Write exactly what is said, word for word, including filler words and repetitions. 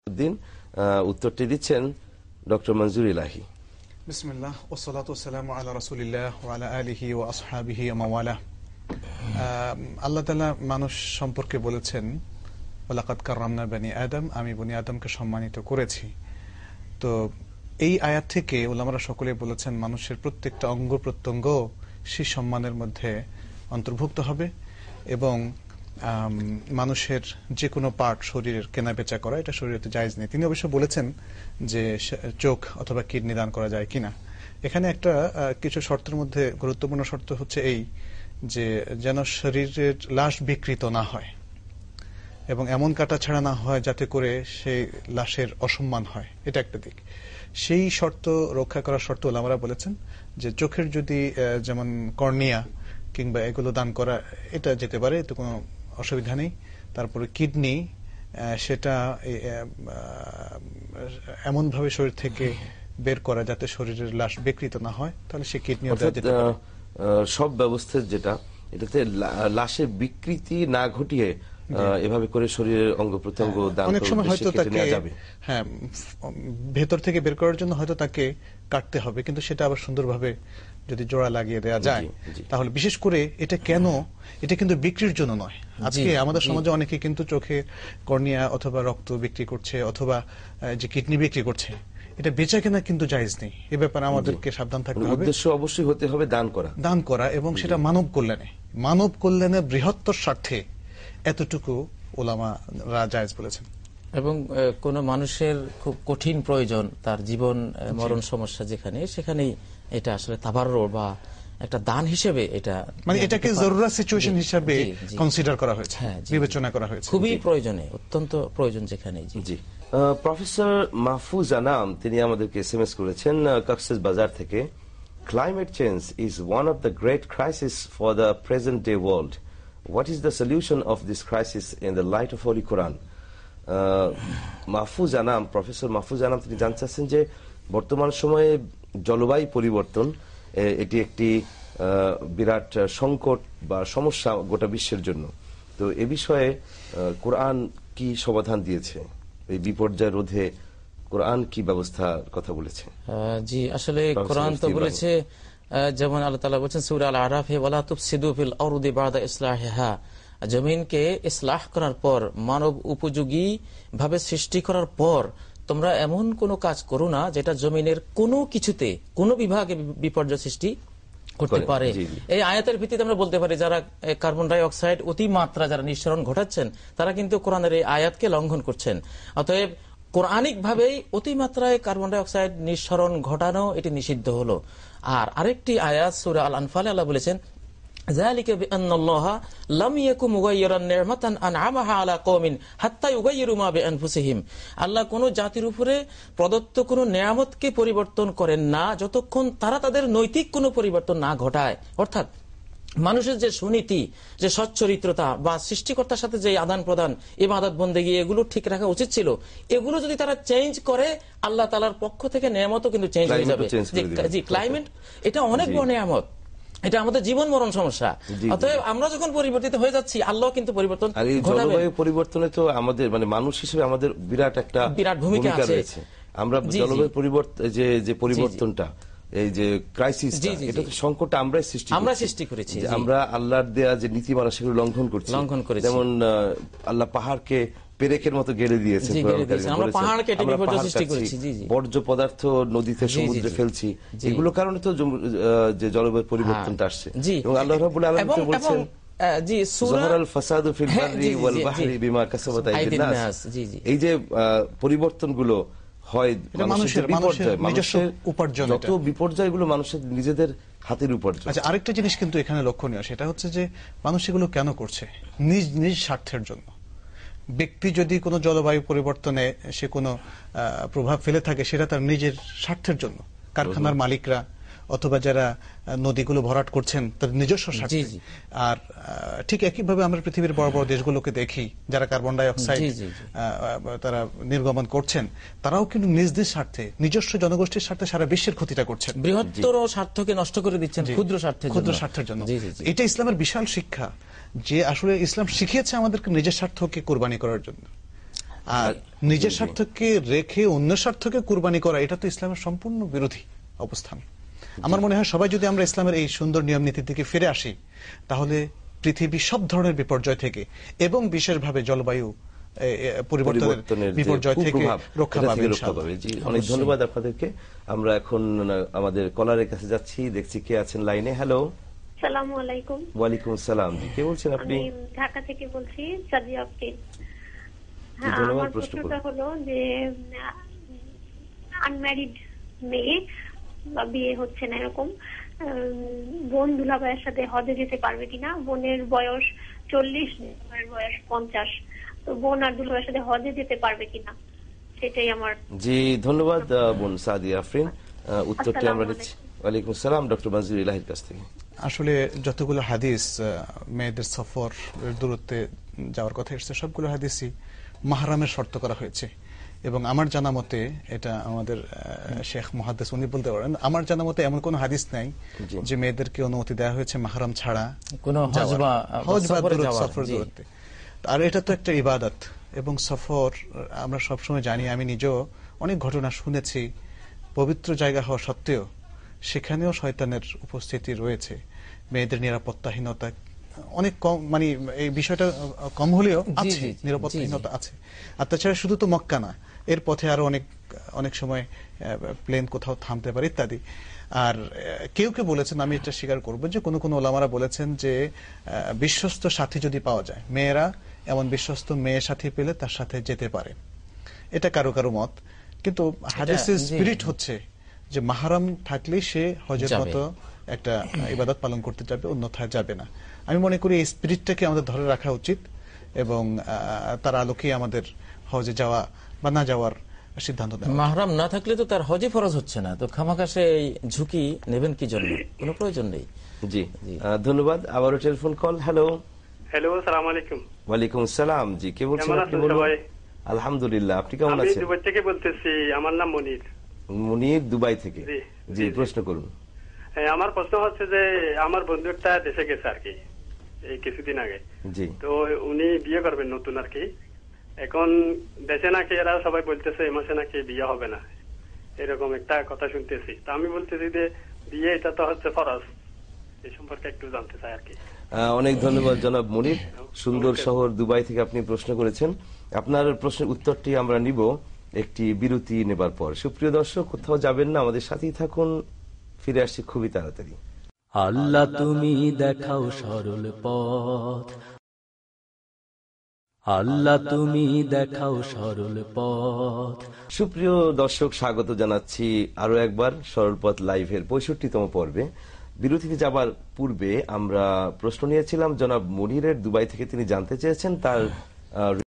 দিন উত্তরটি দিচ্ছেন ডক্টর মনজুর ইলাহি। বিসমিল্লাহ ওয়াসসালাতু ওয়াসসালামু আলা রাসূলিল্লাহ ওয়া আলা আলিহি ওয়া আসহাবিহি ওয়া মাওয়ালা। আল্লাহ তাআলা মানুষ সম্পর্কে বলেছেন ওয়ালাকাদ কাররামনা বনি আদম, আমি বনি আদমকে সম্মানিত করেছি। তো এই আয়াত থেকে উলামারা সকলে বলেছেন মানুষের প্রত্যেকটা অঙ্গ প্রত্যঙ্গ সেই সম্মানের মধ্যে অন্তর্ভুক্ত হবে এবং মানুষের যে কোনো পার্ট শরীরের কেনা বেচা করা এটা শরীয়তে জায়েজ নেই। তিনি অবশ্য বলেছেন যে চোখ অথবা কিডনি দান করা যায় কিনা। এখানে একটা কিছু শর্তের মধ্যে গুরুত্বপূর্ণ শর্ত হচ্ছে এই যে যেন শরীরের লাশ বিকৃত না হয় এবং এমন কাটা ছাড়া না হয় যাতে করে সেই লাশের অসম্মান হয়, এটা একটা দিক। সেই শর্ত রক্ষা করার শর্ত ওলামারা বলেছেন যে চোখের যদি যেমন কর্নিয়া কিংবা এগুলো দান করা এটা যেতে পারে, তো কোনো অসুবিধা নেই। তারপরে কিডনি সেটা এমন ভাবে শরীর থেকে বের করা যাতে শরীরের লাশ বিকৃত না হয়, তাহলে সে কিডনি সব ব্যবস্থা যেটা এটাতে লাশের বিকৃতি না ঘটিয়ে এভাবে করে শরীরের অঙ্গ প্রত্যঙ্গ দান অনেক সময় হয়তো তাকে হ্যাঁ ভেতর থেকে বের করার জন্য হয়তো তাকে কাটতে হবে, কিন্তু সেটা আবার সুন্দরভাবে যদি জোড়া লাগিয়ে দেওয়া যায় তাহলে, বিশেষ করে এটা কেন, এটা কিন্তু বিক্রির জন্য নয়। আজকে আমাদের সমাজে অনেকে কিন্তু চোখে কর্নিয়া অথবা রক্ত বিক্রি করছে অথবা যে কিডনি বিক্রি করছে, এটা বেচা কেনা কিন্তু জায়েজ নেই। এ ব্যাপারে আমাদেরকে সাবধান থাকতে হবে। উদ্দেশ্য অবশ্যই হতে হবে দান করা, দান করা এবং সেটা মানব কল্যাণে, মানব কল্যাণের বৃহত্তর স্বার্থে এতটুকু ওলামারা জায়েজ বলেছেন। এবং কোন মানুষের খুব কঠিন প্রয়োজন, তার জীবন মরণ সমস্যা যেখানে, সেখানেই এটা আসলে তাবাররুর বা একটা দান হিসেবে এটা মানে এটাকে জরুরত সিচুয়েশন হিসেবে কনসিডার করা হয়েছে, বিবেচনা করা হয়েছে, খুবই প্রয়োজনে, অত্যন্ত প্রয়োজন যেখানে। জি প্রফেসর মাহফুজ আনাম তিনি আমাদেরকে এসএমএস করেছেন কক্সেস বাজার থেকে। Climate change is one of the great crisis for the present day world. What is the solution of this crisis in the light of Holy Quran? Mahfuz Anam, professor Mahfuz Anam তিনি জানতে চাচ্ছেন যে বর্তমান সময়ে জলবায়ু পরিবর্তন এটি একটি বিরাট সংকট বা সমস্যা গোটা বিশ্বের জন্য। তো এ বিষয়ে কোরআন কি সমাধান দিয়েছে? এই বিপর্যয় রোধে কোরআন কি ব্যবস্থার কথা বলেছে? জি আসলে কোরআন তো বলেছে, যেমন আল্লাহ তাআলা বলেছেন সূরা আল আরাফে ওয়ালা তুফসিদু ফিল আরদি বা'দা ইসলাহিহা, জমিনকে ইসলাহ করার পর, মানব উপযোগী ভাবে সৃষ্টি করার পর তোমরা এমন কোনো কাজ করো না যেটা জমিনের কোনো কিছুতে কোনো বিভাগে বিপর্যয় সৃষ্টি করতে পারে। এই আয়াতের ভিত্তিতে আমরা বলতে পারি যারা কার্বন ডাই অক্সাইড অতিমাত্রা যারা নিঃসরণ ঘটাচ্ছেন তারা কিন্তু কোরআনের এই আয়াতকে লঙ্ঘন করছেন। অতএব কোরআনিক ভাবেই অতিমাত্রায় কার্বন ডাই অক্সাইড নিঃসরণ ঘটানো এটি নিষিদ্ধ হলো। আর আরেকটি আয়াত সূরা আল আনফালে আল্লাহ বলেছেন যালিকা বিআন্নাল্লাহা লাম ইয়াকুম মুগায়্যিরান নি'মাতান আন'আমাহা আলা কওমিন হাত্তা ইউগায়্যিরু মা বিআনফুসিহিম। আল্লাহ কোন জাতির উপরে প্রদত্ত কোন নেয়ামতকে পরিবর্তন করেন না যতক্ষণ তারা তাদের নৈতিক কোনো পরিবর্তন না ঘটায়। অর্থাৎ মানুষের যে সুনীতি, যে সচ্চরিত্রতা বা সৃষ্টিকর্তার সাথে যে আদান প্রদান, ইবাদত বন্দেগী এগুলো ঠিক রাখা উচিত ছিল, এগুলো যদি তারা চেঞ্জ করে আল্লাহ তাআলার পক্ষ থেকে নেয়ামতও কিন্তু চেঞ্জ হয়ে যাবে। জি ক্লাইমেট এটা অনেক বড় নেয়ামত, এটা আমাদের জীবন মরণ সমস্যা। অতএব আমরা যখন পরিবর্তিত হয়ে যাচ্ছি আল্লাহ কিন্তু পরিবর্তন ঘটাবে। জলবায়ু পরিবর্তনে তো আমাদের মানে মানুষ হিসেবে আমাদের বিরাট একটা বিরাট ভূমিকা আছে। আমরা জলবায়ু পরিবর্তন যে যে পরিবর্তনটা, এই যে ক্রাইসিস, এটা তো সংকটটা আমরাই সৃষ্টি আমরা সৃষ্টি করেছি। আমরা আল্লাহর দেয়া যে নীতিমালা সেগুলো লঙ্ঘন করছি লঙ্ঘন করেছি। যেমন আল্লাহ পাহাড়কে পেরেকের মতো গেড়ে দিয়েছে, বর্জ্য পদার্থ নদীতে সমুদ্রে ফেলছি, এগুলো কারণে তো যে জলবায়ু পরিবর্তনটা আসছে। এবং আল্লাহ রাব্বুল আলামিন তো বলছেন জি যুহরাল ফাসাদু ফিল বাররি ওয়াল বাহরি বিমা কাসাবাত আইদিন নাস। এই যে পরিবর্তনগুলো হয় মানুষের বিপর্যয়, মানুষের উপার্জন, যত বিপর্যয় এগুলো মানুষের নিজেদের হাতের উপার্জন। আচ্ছা আরেকটা জিনিস কিন্তু এখানে লক্ষণীয়, সেটা হচ্ছে যে মানুষ এগুলো কেন করছে? নিজ নিজ স্বার্থের জন্য। ব্যক্তি যদি কোনো জলবায়ু পরিবর্তনে সে কোনো প্রভাব ফেলে থাকে সেটা তার নিজের স্বার্থের জন্য। কারখানার মালিকরা অথবা যারা নদীগুলো ভরাট করছেন তার নিজস্ব স্বার্থে। আর ঠিক একইভাবে আমরা পৃথিবীর বড় বড় দেশগুলোকে দেখি যারা কার্বন ডাই অক্সাইড তারা নির্গমন করছেন, তারাও কিন্তু নিজ নিজ স্বার্থে, নিজস্ব জনগোষ্ঠীর স্বার্থে সারা বিশ্বের ক্ষতিটা করছেন, বৃহত্তর স্বার্থকে নষ্ট করে দিচ্ছেন ক্ষুদ্র স্বার্থের ক্ষুদ্র স্বার্থের জন্য। এটা ইসলামের বিশাল শিক্ষা যে আসলে ইসলাম শিখিয়েছে আমাদেরকে নিজের স্বার্থকে কোরবানি করার জন্য। আর নিজের স্বার্থকে রেখে অন্য স্বার্থকে কুরবানি করা, এটা তো ইসলামের সম্পূর্ণ বিরোধী অবস্থান। আমার মনে হয় সবাই যদি আমরা ইসলামের এই সুন্দর নিয়ম নীতির দিকে ফিরে আসি, তাহলে পৃথিবী সব ধরনের বিপর্যয় থেকে এবং বিশেষভাবে জলবায়ু পরিবর্তনের বিপর্যয় থেকে রক্ষা পাবে। অনেক ধন্যবাদ আপনাদেরকে। আমরা এখন আমাদের কলারের কাছে যাচ্ছি, দেখছি কে আছেন লাইনে। হ্যালো, আসসালামু আলাইকুম। ওয়ালাইকুম আসসালাম। কে বলছেন আপনি? আমি ঢাকা থেকে বলছি, সাদিয়া আফরিন। হ্যাঁ, আমার প্রশ্নটা হলো যে আনম্যারিড মেয়ে বা বিয়ে হচ্ছে না এরকম বোন দুলাভাইয়ের সাথে হজে যেতে পারবে কিনা? বোনের বয়স চল্লিশ, দুলাভাইয়ের বয়স পঞ্চাশ, তো বোন আর দুলাভাইয়ের সাথে হজে যেতে পারবে কিনা, সেটাই আমার। জি ধন্যবাদ বোন সাদিয়া আফরিন, উত্তরটি আমরা নিচ্ছি। ওয়ালাইকুম আসসালাম, ডক্টর মনজুর ইলাহির কাছ থেকে। আসলে যতগুলো হাদিস মেয়েদের সফর দূরত্বে যাওয়ার কথা এসেছে, সবগুলো হাদিসই মাহরামের শর্ত করা হয়েছে। এবং আমার জানা মতে, এটা আমাদের শেখ মুহাদ্দিস উনি বলতে পারেন, আমার জানা মতে এমন কোন হাদিস নাই যে মেয়েদেরকে অনুমতি দেওয়া হয়েছে মাহরাম ছাড়া কোনো হজ বা সফর দূরত্বে। আর এটা তো একটা ইবাদত এবং সফর আমরা সবসময় জানি, আমি নিজেও অনেক ঘটনা শুনেছি, পবিত্র জায়গা হওয়া সত্ত্বেও সেখানেও শয়তানের উপস্থিতি রয়েছে। মেয়েদের নিরাপত্তাহীনতা অনেক কম, মানে এই বিষয়টা কম হলেও আছে, নিরাপত্তাহীনতা আছে। আর তাছাড়া শুধু তো মক্কা না, এর পথে আরো অনেক অনেক সময় প্লেন কোথাও থামতে পারে ইত্যাদি। আর কেউ কেউ বলেছেন, আমি এটা স্বীকার করবো, যে কোনো কোনো ওলামারা বলেছেন যে বিশ্বস্ত সাথী যদি পাওয়া যায়, মেয়েরা এমন বিশ্বস্ত মেয়ে সাথী পেলে তার সাথে যেতে পারে। এটা কারো কারো মত, কিন্তু হাদিসের স্পিরিট হচ্ছে যে মাহরাম থাকলে সে হজের মতো একটা ইবাদত পালন করতে যাবে, অন্যথায় যাবে না। আমি মনে করি এই স্পিরিটটাকে আমাদের ধরে রাখা উচিত এবং তার আলোকে আমাদের হজে যাওয়া বা না যাওয়ার সিদ্ধান্ত নেওয়া। মাহরাম না থাকলে তো তার হজে ফরজ হচ্ছে না, তো খামাখা এই ঝুঁকি নেবেন কি জন্য? কোনো প্রয়োজন নেই। জি ধন্যবাদ। আবারও টেলিফোন কল। হ্যালো। হ্যালো, আসসালামু আলাইকুম। ওয়ালাইকুম আসসালাম। জি কে বলছেন আপনি? বলুন। আলহামদুলিল্লাহ, আপনি কেমন আছেন? আমি দুবাই থেকে বলতেছি, আমার নাম মনির। মনির, দুবাই থেকে। জি প্রশ্ন করুন। হ্যাঁ, আমার প্রশ্ন হচ্ছে যে আমার বন্ধু একটা দেশে গেছে আর কি এই কিছুদিন আগে। জি। তো উনি বিয়ে করবেন নতুন আর কি। এখন দেশে নাকি এরা সবাই বলতেছে এই মাসে নাকি বিয়ে হবে না, এরকম একটা কথা শুনতেছি। তো আমি বলতেছি যে বিয়ে এটা তো হচ্ছে ফরজ, এই সম্পর্কে একটু জানতে চাই আর কি। অনেক ধন্যবাদ জনাব মনির, সুন্দর শহর দুবাই থেকে আপনি প্রশ্ন করেছেন। আপনার প্রশ্নের উত্তরটি আমরা নিব একটি বিরতি নেবার পর। সুপ্রিয় দর্শক, কোথাও যাবেন না, আমাদের সাথেই থাকুন, ফিরে আসছি খুবই তাড়াতাড়ি। আল্লাহ তুমি দেখাও সরল পথ, আল্লাহ তুমি দেখাও সরল পথ। সুপ্রিয় দর্শক, স্বাগত জানাচ্ছি আরো একবার সরল পথ লাইভের পঁয়ষট্টিতম পর্বে। বিরতিতে যাবার পূর্বে আমরা প্রশ্ন নিয়েছিলাম জনাব মনিরের, দুবাই থেকে। তিনি জানতে চেয়েছেন তার